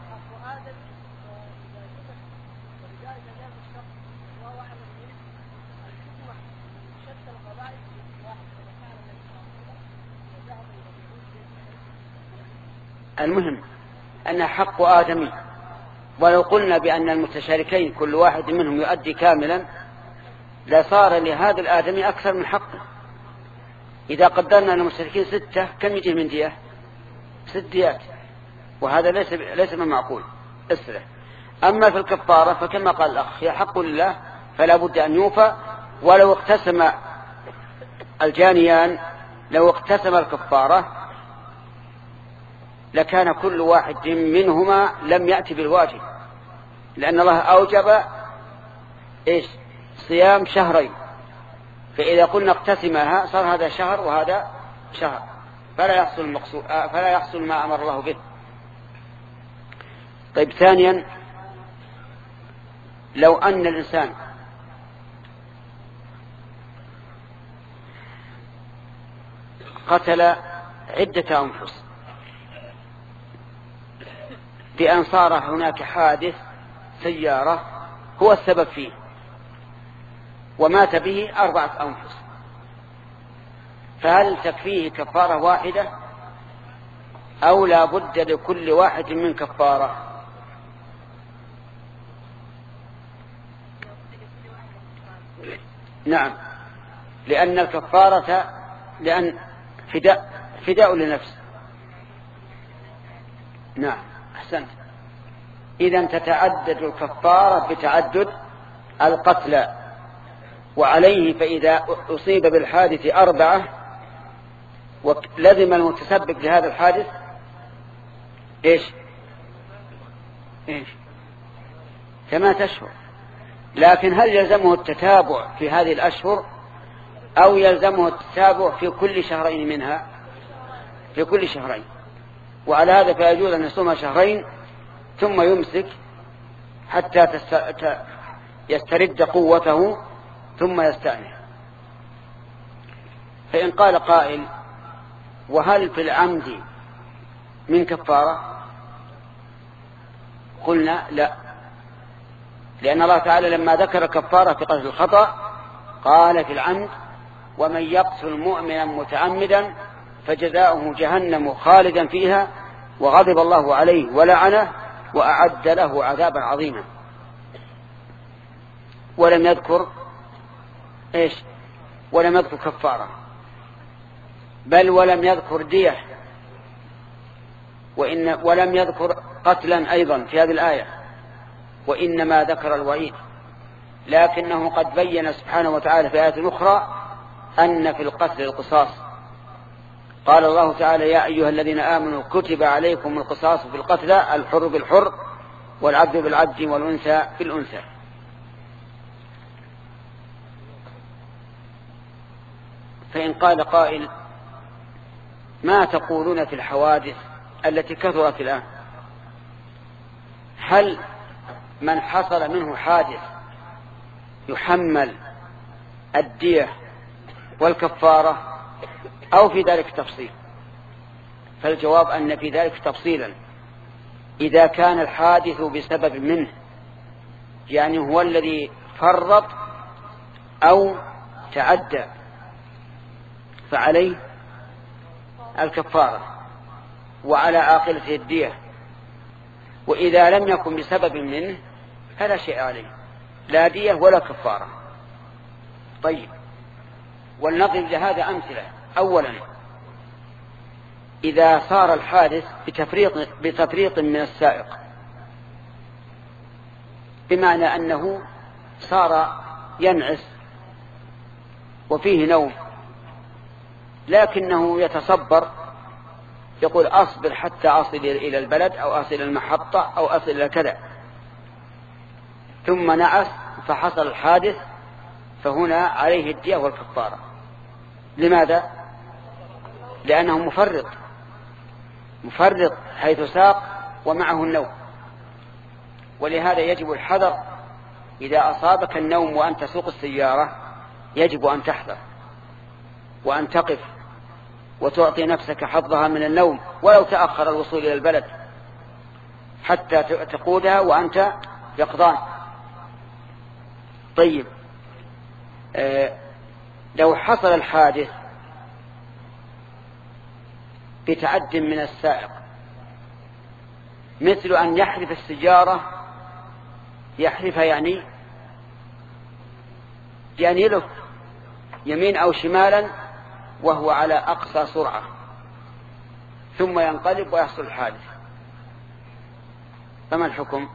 المهم أن حق آدمي، ولو قلنا بأن المتشاركين كل واحد منهم يؤدي كاملا لصار لهذا الآدمي أكثر من حقه. إذا قدرنا أن المشتركين ستة كم يجي من دية؟ ست ديات، وهذا ليس ليس من معقول اسره. أما في الكفارة فكما قال الأخ هي حق لله فلا بد أن يوفى. ولو اقتسم الجانيان لو اقتسم الكفارة لكان كل واحد منهما لم يأتي بالواجب، لأن الله أوجب إيش؟ صيام شهرين، فإذا قلنا اقتسمها صار هذا شهر وهذا شهر، فلا يحصل المقصود فلا يحصل ما أمر الله به. طيب ثانيا، لو أن الإنسان قتل عدة أنفس بأن صار هناك حادث سيارة هو السبب فيه ومات به أربعة أنفس، فهل تكفيه كفارة واحدة أو لا بد لكل واحد من كفارة؟ نعم، لأن الكفارة لأن فداء فداء لنفس. نعم أحسنت. إذن تتعدد الكفارة بتعدد القتلى، وعليه فإذا أصيب بالحادث أربعة ولزم المتسبب لهذا الحادث إيش إيش ثمانية أشهر. لكن هل يلزمه التتابع في هذه الأشهر أو يلزمه التتابع في كل شهرين منها؟ في كل شهرين. وعلى هذا فيجوز أن يصوم شهرين ثم يمسك حتى يسترد قوته ثم يستأنف. فإن قال قائل وهل في العمد من كفارة؟ قلنا لا، لأن الله تعالى لما ذكر كفارة في قتل الخطأ قال في العمد ومن يقتل مؤمنا متعمدا فجزاؤه جهنم خالدا فيها وغضب الله عليه ولعنه وأعد له عذابا عظيما. ولم يذكر إيش؟ ولم يذكر كفارة، بل ولم يذكر دية، وإن ولم يذكر قتلا أيضا في هذه الآية، وإنما ذكر الوعيد. لكنه قد بين سبحانه وتعالى في آية أخرى أن في القتل القصاص. قال الله تعالى يا أيها الذين آمنوا كتب عليكم القصاص في القتلى الحر بالحر والعبد بالعبد والأنثى بالأنثى. فإن قال قائل ما تقولون في الحوادث التي كثرت الآن؟ هل من حصل منه حادث يحمل الدية والكفارة أو في ذلك تفصيل؟ فالجواب أن في ذلك تفصيلا. إذا كان الحادث بسبب منه يعني هو الذي فرط أو تعدى فعليه الكفارة وعلى عاقلته الدية، وإذا لم يكن بسبب منه فلا شيء عليه، لا دية ولا كفارة. طيب، ولنضرب لهذا أمثلة. أولا، إذا صار الحادث بتفريط, بتفريط من السائق، بمعنى أنه صار ينعس وفيه نوم، لكنه يتصبر، يقول أصبر حتى أصل إلى البلد أو أصل المحطة أو أصل إلى كذا، ثم نعس فحصل الحادث، فهنا عليه الدية والكفارة. لماذا؟ لأنه مفرط مفرط حيث ساق ومعه النوم. ولهذا يجب الحذر، إذا أصابك النوم وأنت تسوق السيارة يجب أن تحذر وأن تقف وتعطي نفسك حظها من النوم، ولو تأخر الوصول إلى البلد حتى تقودها وأنت يقظان. طيب، آه لو حصل الحادث بتعد من السائق، مثل أن يحرف السيارة، يحرفها يعني يعني يلف يمين أو شمالا وهو على أقصى سرعة، ثم ينقلب ويحصل الحادث، فما الحكم؟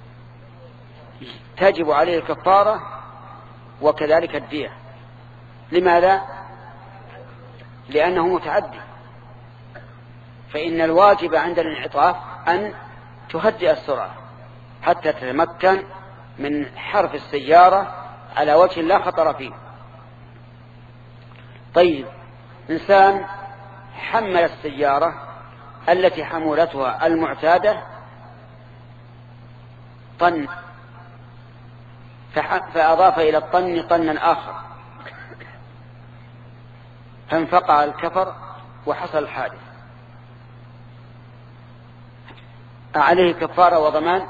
تجب عليه الكفارة وكذلك الدية. لماذا؟ لأنه متعدي، فإن الواجب عند الانعطاف أن تهدئ السرعة حتى تتمكن من حرف السيارة على وجه لا خطر فيه. طيب، إنسان حمل السيارة التي حمولتها المعتادة طن، فأضاف إلى الطن طنا آخر، فانفقع الكفر وحصل الحادث، عليه كفارة وضمان؟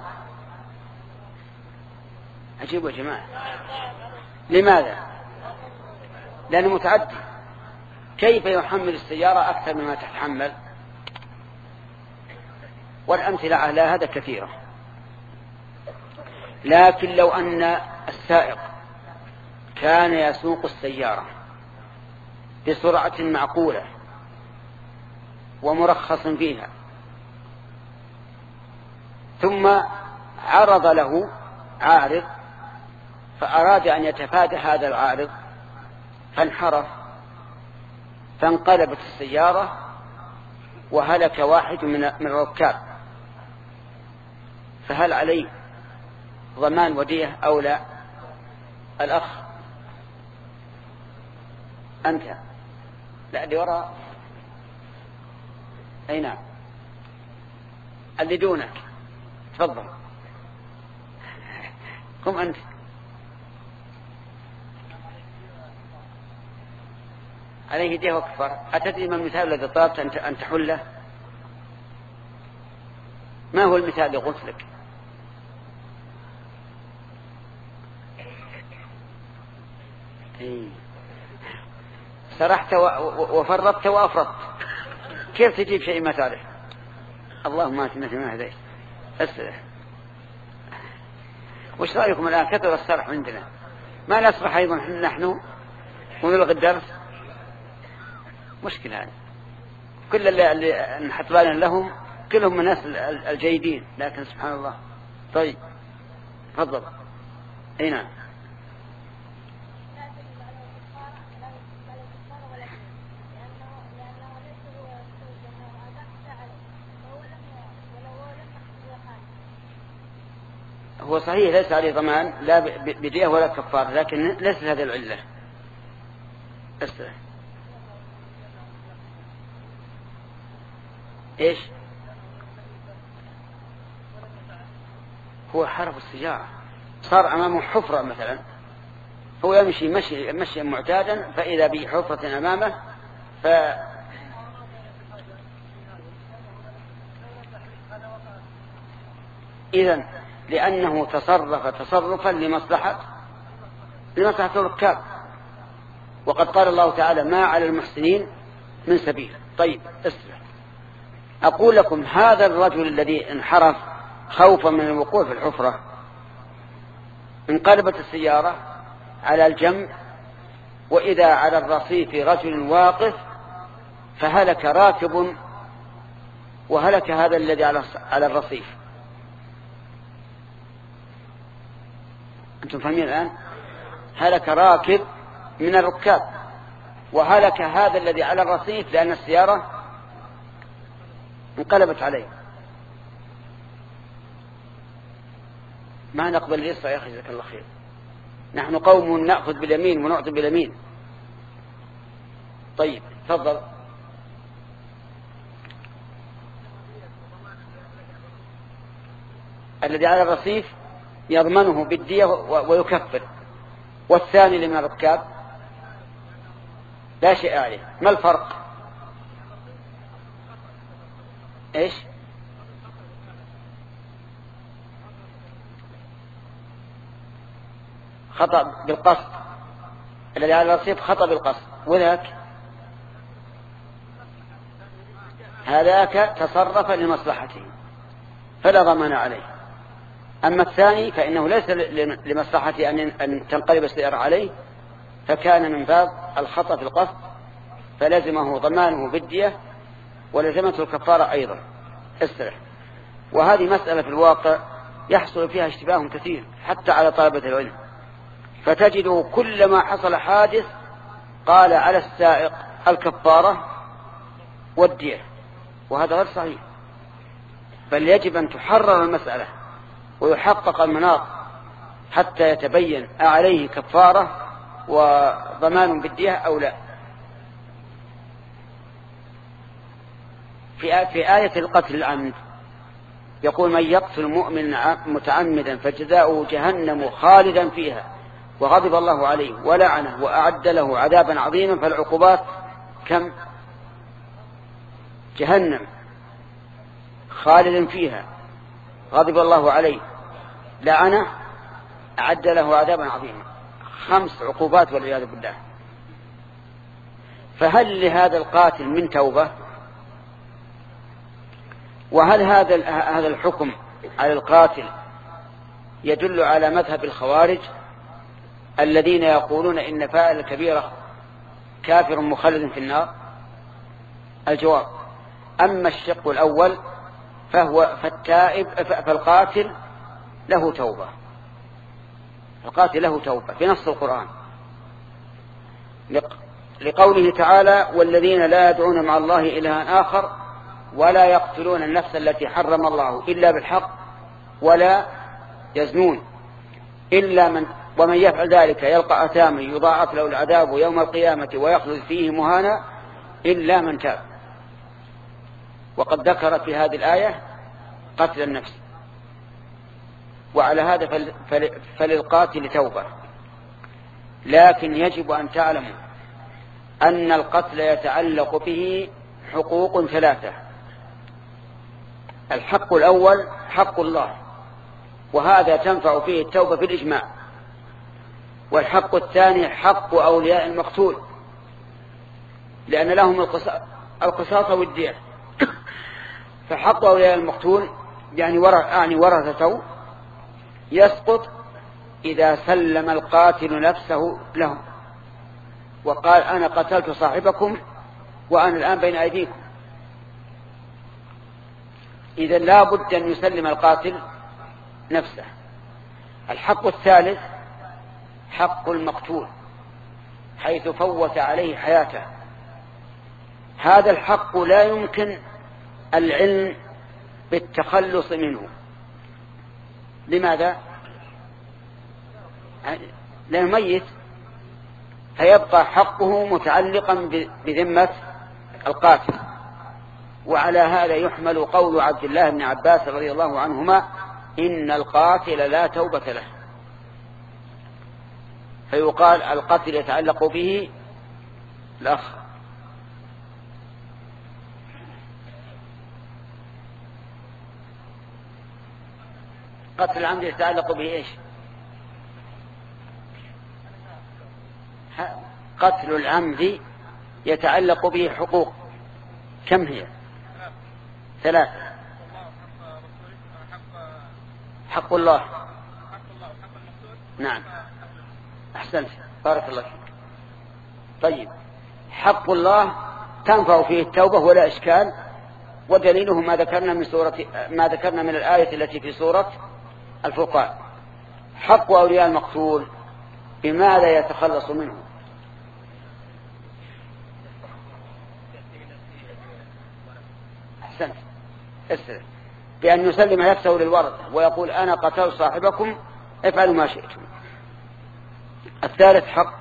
عجيب يا جماعة. لماذا؟ لأنه متعدي، كيف يحمل السيارة أكثر مما تتحمل؟ والأمثلة على هذا كثيرة. لكن لو أن السائق كان يسوق السيارة بسرعة معقولة ومرخص فيها، ثم عرض له عارض فأراد أن يتفادى هذا العارض فانحرف فانقلبت السيارة وهلك واحد من الركاب، فهل عليه ضمان ودية أو لا؟ الأخ أنت، لا اللي وراء، أي نعم اللي دونك، تفضل قم أنت. عليه ديه وكفر. أتدري ما المثال الذي طلبت أن تحله؟ ما هو المثال اللي قلت لك؟ سرحت وفرطت وأفرطت، كيف تجيب شيء ما تعرف؟ اللهم آتنا فيما هديت. أسرح. وش رأيكم الآن؟ كثر السرح عندنا، ما نسرح أيضا نحن ونلغي الدرس؟ مشكلة هذه. كل اللي نحط بالنا لهم كلهم من الناس الجيدين، لكن سبحان الله. طيب تفضل. أي نعم. هو صحيح ليس عليه ضمان لا بدية ولا كفارة، لكن ليست هذه العلة. أسرع. إيش؟ هو حرف السيارة، صار أمامه حفرة مثلا، هو يمشي مشي مشي معتادا، فإذا به حفرة أمامه ف إذن لأنه تصرف تصرفا لمصلحة لمصلحة الركاب، وقد قال الله تعالى ما على المحسنين من سبيل. طيب اسمع، أقول لكم هذا الرجل الذي انحرف خوفا من الوقوع في الحفرة، انقلبت السيارة على الجنب وإذا على الرصيف رجل واقف، فهلك راكب وهلك هذا الذي على الرصيف. أنتم فاهمين الآن؟ هلك راكب من الركاب وهلك هذا الذي على الرصيف لأن السيارة انقلبت عليه. ما نقبل اليسرى يا أخي، جزاك الله خير. نحن قوم نأخذ باليمين ونعطي باليمين. طيب تفضل. الذي على الرصيف يضمنه بالدية ويكفر، والثاني اللي من الركاب لا شيء عليه. ما الفرق؟ ايش؟ خطأ بالقصد، الذي على الرصيف خطأ بالقصد، وذاك هذاك تصرف لمصلحته فلا ضمان عليه. أما الثاني فإنه ليس لمصلحته أن تنقلب السيارة عليه، فكان من باب الخطأ في القصد، فلزمه ضمانه بالدية ولزمته الكفارة أيضا. استرح. وهذه مسألة في الواقع يحصل فيها اشتباه كثير حتى على طلبة العلم، فتجد كلما حصل حادث قال على السائق الكفارة والدية، وهذا غير صحيح. بل يجب أن تحرر المسألة ويحقق المناط حتى يتبين أعليه كفارة وضمان بالدية أو لا. في آية القتل العمد يقول من يقتل مؤمن متعمدا فجزاؤه جهنم خالدا فيها وغضب الله عليه ولعنه وأعد له عذابا عظيما. فالعقوبات كم؟ جهنم خالدا فيها، غضب الله عليه، لعنه، أعد له عذابا عظيما. خمس عقوبات والعياذ بالله. فهل لهذا القاتل من توبة؟ وهل هذا هذا الحكم على القاتل يدل على مذهب الخوارج الذين يقولون إن فاعل الكبيرة كافر مخلد في النار؟ الجواب: أما الشق الأول فهو فالتائب فالقاتل له توبة، القاتل له توبة في نص القرآن لقوله تعالى: والذين لا يدعون مع الله إلها آخر ولا يقتلون النفس التي حرم الله إلا بالحق ولا يزنون إلا من ومن يفعل ذلك يلقى أثاما يضاعف له العذاب يوم القيامة ويخلد فيه مهانا إلا من تاب. وقد ذكر في هذه الآية قتل النفس، وعلى هذا فللقاتل توبة. لكن يجب أن تعلموا أن القتل يتعلق به حقوق ثلاثة. الحق الأول حق الله، وهذا تنفع فيه التوبة بالإجماع. والحق الثاني حق أولياء المقتول، لأن لهم القصاص والدية. فحق أولياء المقتول يعني ورثته يسقط إذا سلم القاتل نفسه لهم وقال: أنا قتلت صاحبكم وأنا الآن بين أيديكم. إذا لا بد أن يسلم القاتل نفسه. الحق الثالث حق المقتول، حيث فوت عليه حياته. هذا الحق لا يمكن العلم بالتخلص منه. لماذا؟ لأنه ميت، فيبقى حقه متعلقا بذمة القاتل. وعلى هذا يحمل قول عبد الله بن عباس رضي الله عنهما: إن القاتل لا توبة له. فيقال القتل يتعلق به الأخ. قتل العمد يتعلق به إيش؟ قتل العمد يتعلق به حقوق، كم هي؟ ثلاثة. حق الله، نعم أحسنت بارك الله فيك. طيب حق الله تنفع فيه التوبة ولا إشكال، ودليله ما ذكرنا من سورة ما ذكرنا من الآية التي في سورة الفرقان. حق أولياء المقتول بماذا يتخلص منه؟ أحسنت اسأل. بأن يسلم نفسه للورثة ويقول أنا قتل صاحبكم افعلوا ما شئتم. الثالث حق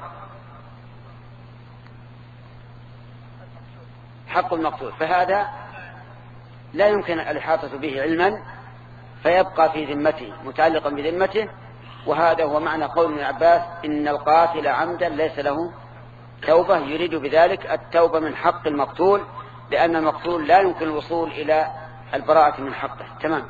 حق المقتول، فهذا لا يمكن الإحاطة به علما فيبقى في ذمته متعلقا بذمته، وهذا هو معنى قول ابن عباس إن القاتل عمدا ليس له توبة، يريد بذلك التوبة من حق المقتول، لأن المقتول لا يمكن الوصول إلى البراءة من حقه تمام.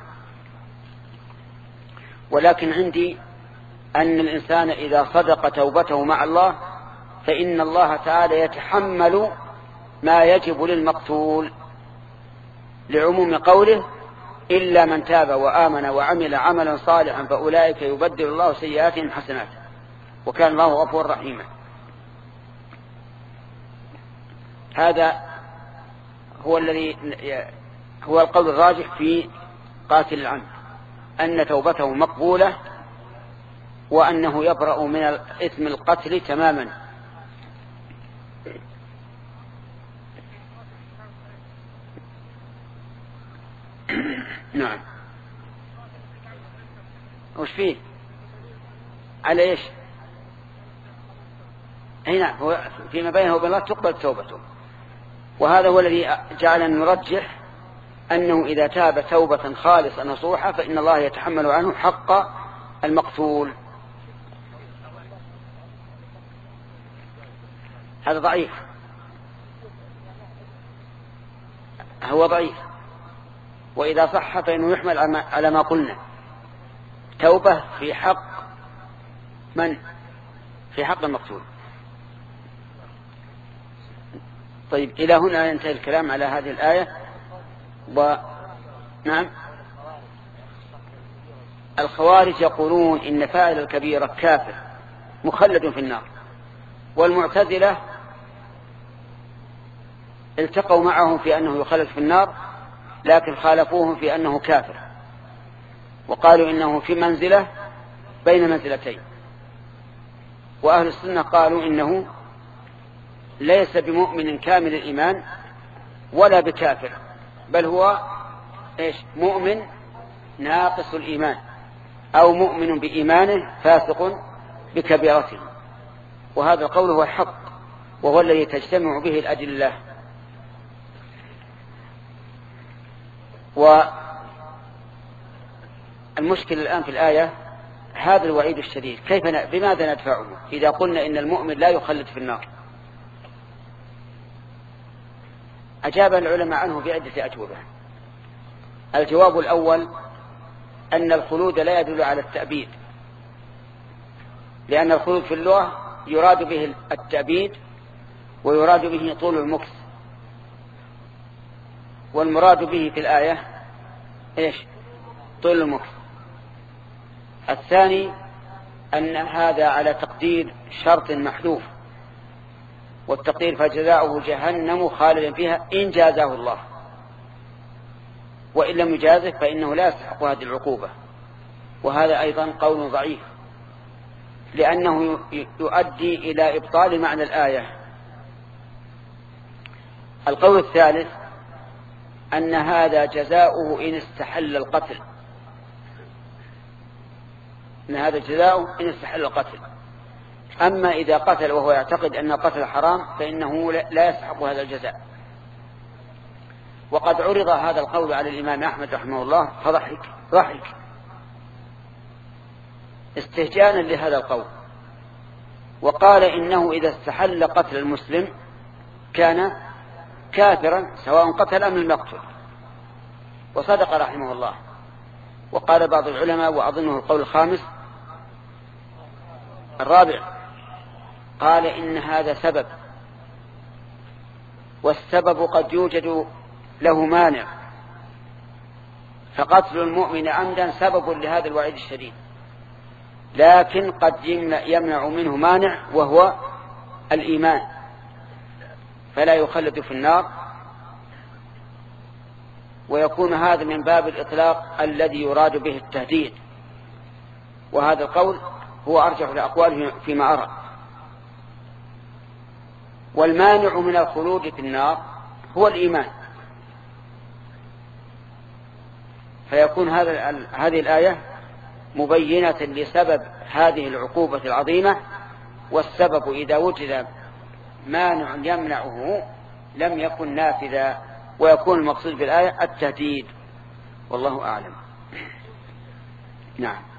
ولكن عندي أن الإنسان إذا صدق توبته مع الله فإن الله تعالى يتحمل ما يجب للمقتول، لعموم قوله إلا من تاب وآمن وعمل عملا صالحا فأولئك يبدل الله سيئاتهم حسنات وكان الله غفورا رحيما. هذا هو الذي هو القول الراجح في قاتل العمد، أن توبته مقبولة وأنه يبرأ من إثم القتل تماما. نعم وش فيه على إيش؟ هنا هو فيما بينه وبين الله تقبل توبته، وهذا هو الذي جعلنا نرجح أنه إذا تاب توبة خالصة نصوحة فإن الله يتحمل عنه حق المقتول. هذا ضعيف، هو ضعيف، وإذا صح فإنه يحمل على ما قلنا توبة في حق من؟ في حق المقتول. طيب إلى هنا ينتهي الكلام على هذه الآية. و... نعم الخوارج يقولون إن فاعل الكبيرة كافر مخلد في النار، والمعتزلة التقوا معهم في أنه يخلد في النار لكن خالفوهم في أنه كافر، وقالوا إنه في منزلة بين منزلتين. وأهل السنة قالوا إنه ليس بمؤمن كامل الإيمان ولا بكافر، بل هو إيش؟ مؤمن ناقص الإيمان، أو مؤمن بإيمانه فاسق بكبيرته. وهذا القول هو الحق وهو الذي تجتمع به الأدلة. والمشكلة الآن في الآية هذا الوعيد الشديد، كيف ن... بماذا ندفعه إذا قلنا إن المؤمن لا يخلد في النار؟ أجاب العلماء عنه بعدة أجوبة. الجواب الأول أن الخلود لا يدل على التأبيد، لأن الخلود في اللغة يراد به التأبيد ويراد به طول المكث، والمراد به في الآية إيش؟ طول المكث. الثاني أن هذا على تقدير شرط محذوف، والتقدير فجزاؤه جهنم خالدا فيها إن جازاه الله، وإن لم يجازه فإنه لا يستحق هذه العقوبة. وهذا أيضا قول ضعيف لأنه يؤدي إلى إبطال معنى الآية. القول الثالث أن هذا جزاؤه إن استحل القتل، أن هذا جزاؤه إن استحل القتل. أما إذا قتل وهو يعتقد أن القتل حرام فإنه لا يستحق هذا الجزاء. وقد عرض هذا القول على الإمام أحمد رحمه الله فضحك ضحك استهجانا لهذا القول، وقال إنه إذا استحل قتل المسلم كان كافرا سواء قتل أم لم يقتل، وصدق رحمه الله. وقال بعض العلماء وأظنه القول الخامس الرابع، قال إن هذا سبب، والسبب قد يوجد له مانع، فقتل المؤمن عمدا سبب لهذا الوعيد الشديد، لكن قد يمنع منه مانع وهو الإيمان، فلا يخلد في النار، ويكون هذا من باب الإطلاق الذي يراد به التهديد. وهذا القول هو أرجح الأقوال فيما أرى. والمانع من الخلود في النار هو الإيمان، فيكون هذا هذه الآية مبينة لسبب هذه العقوبة العظيمة، والسبب إذا وجد مانع يمنعه لم يكن نافذا، ويكون المقصود بالآية التهديد، والله أعلم. نعم.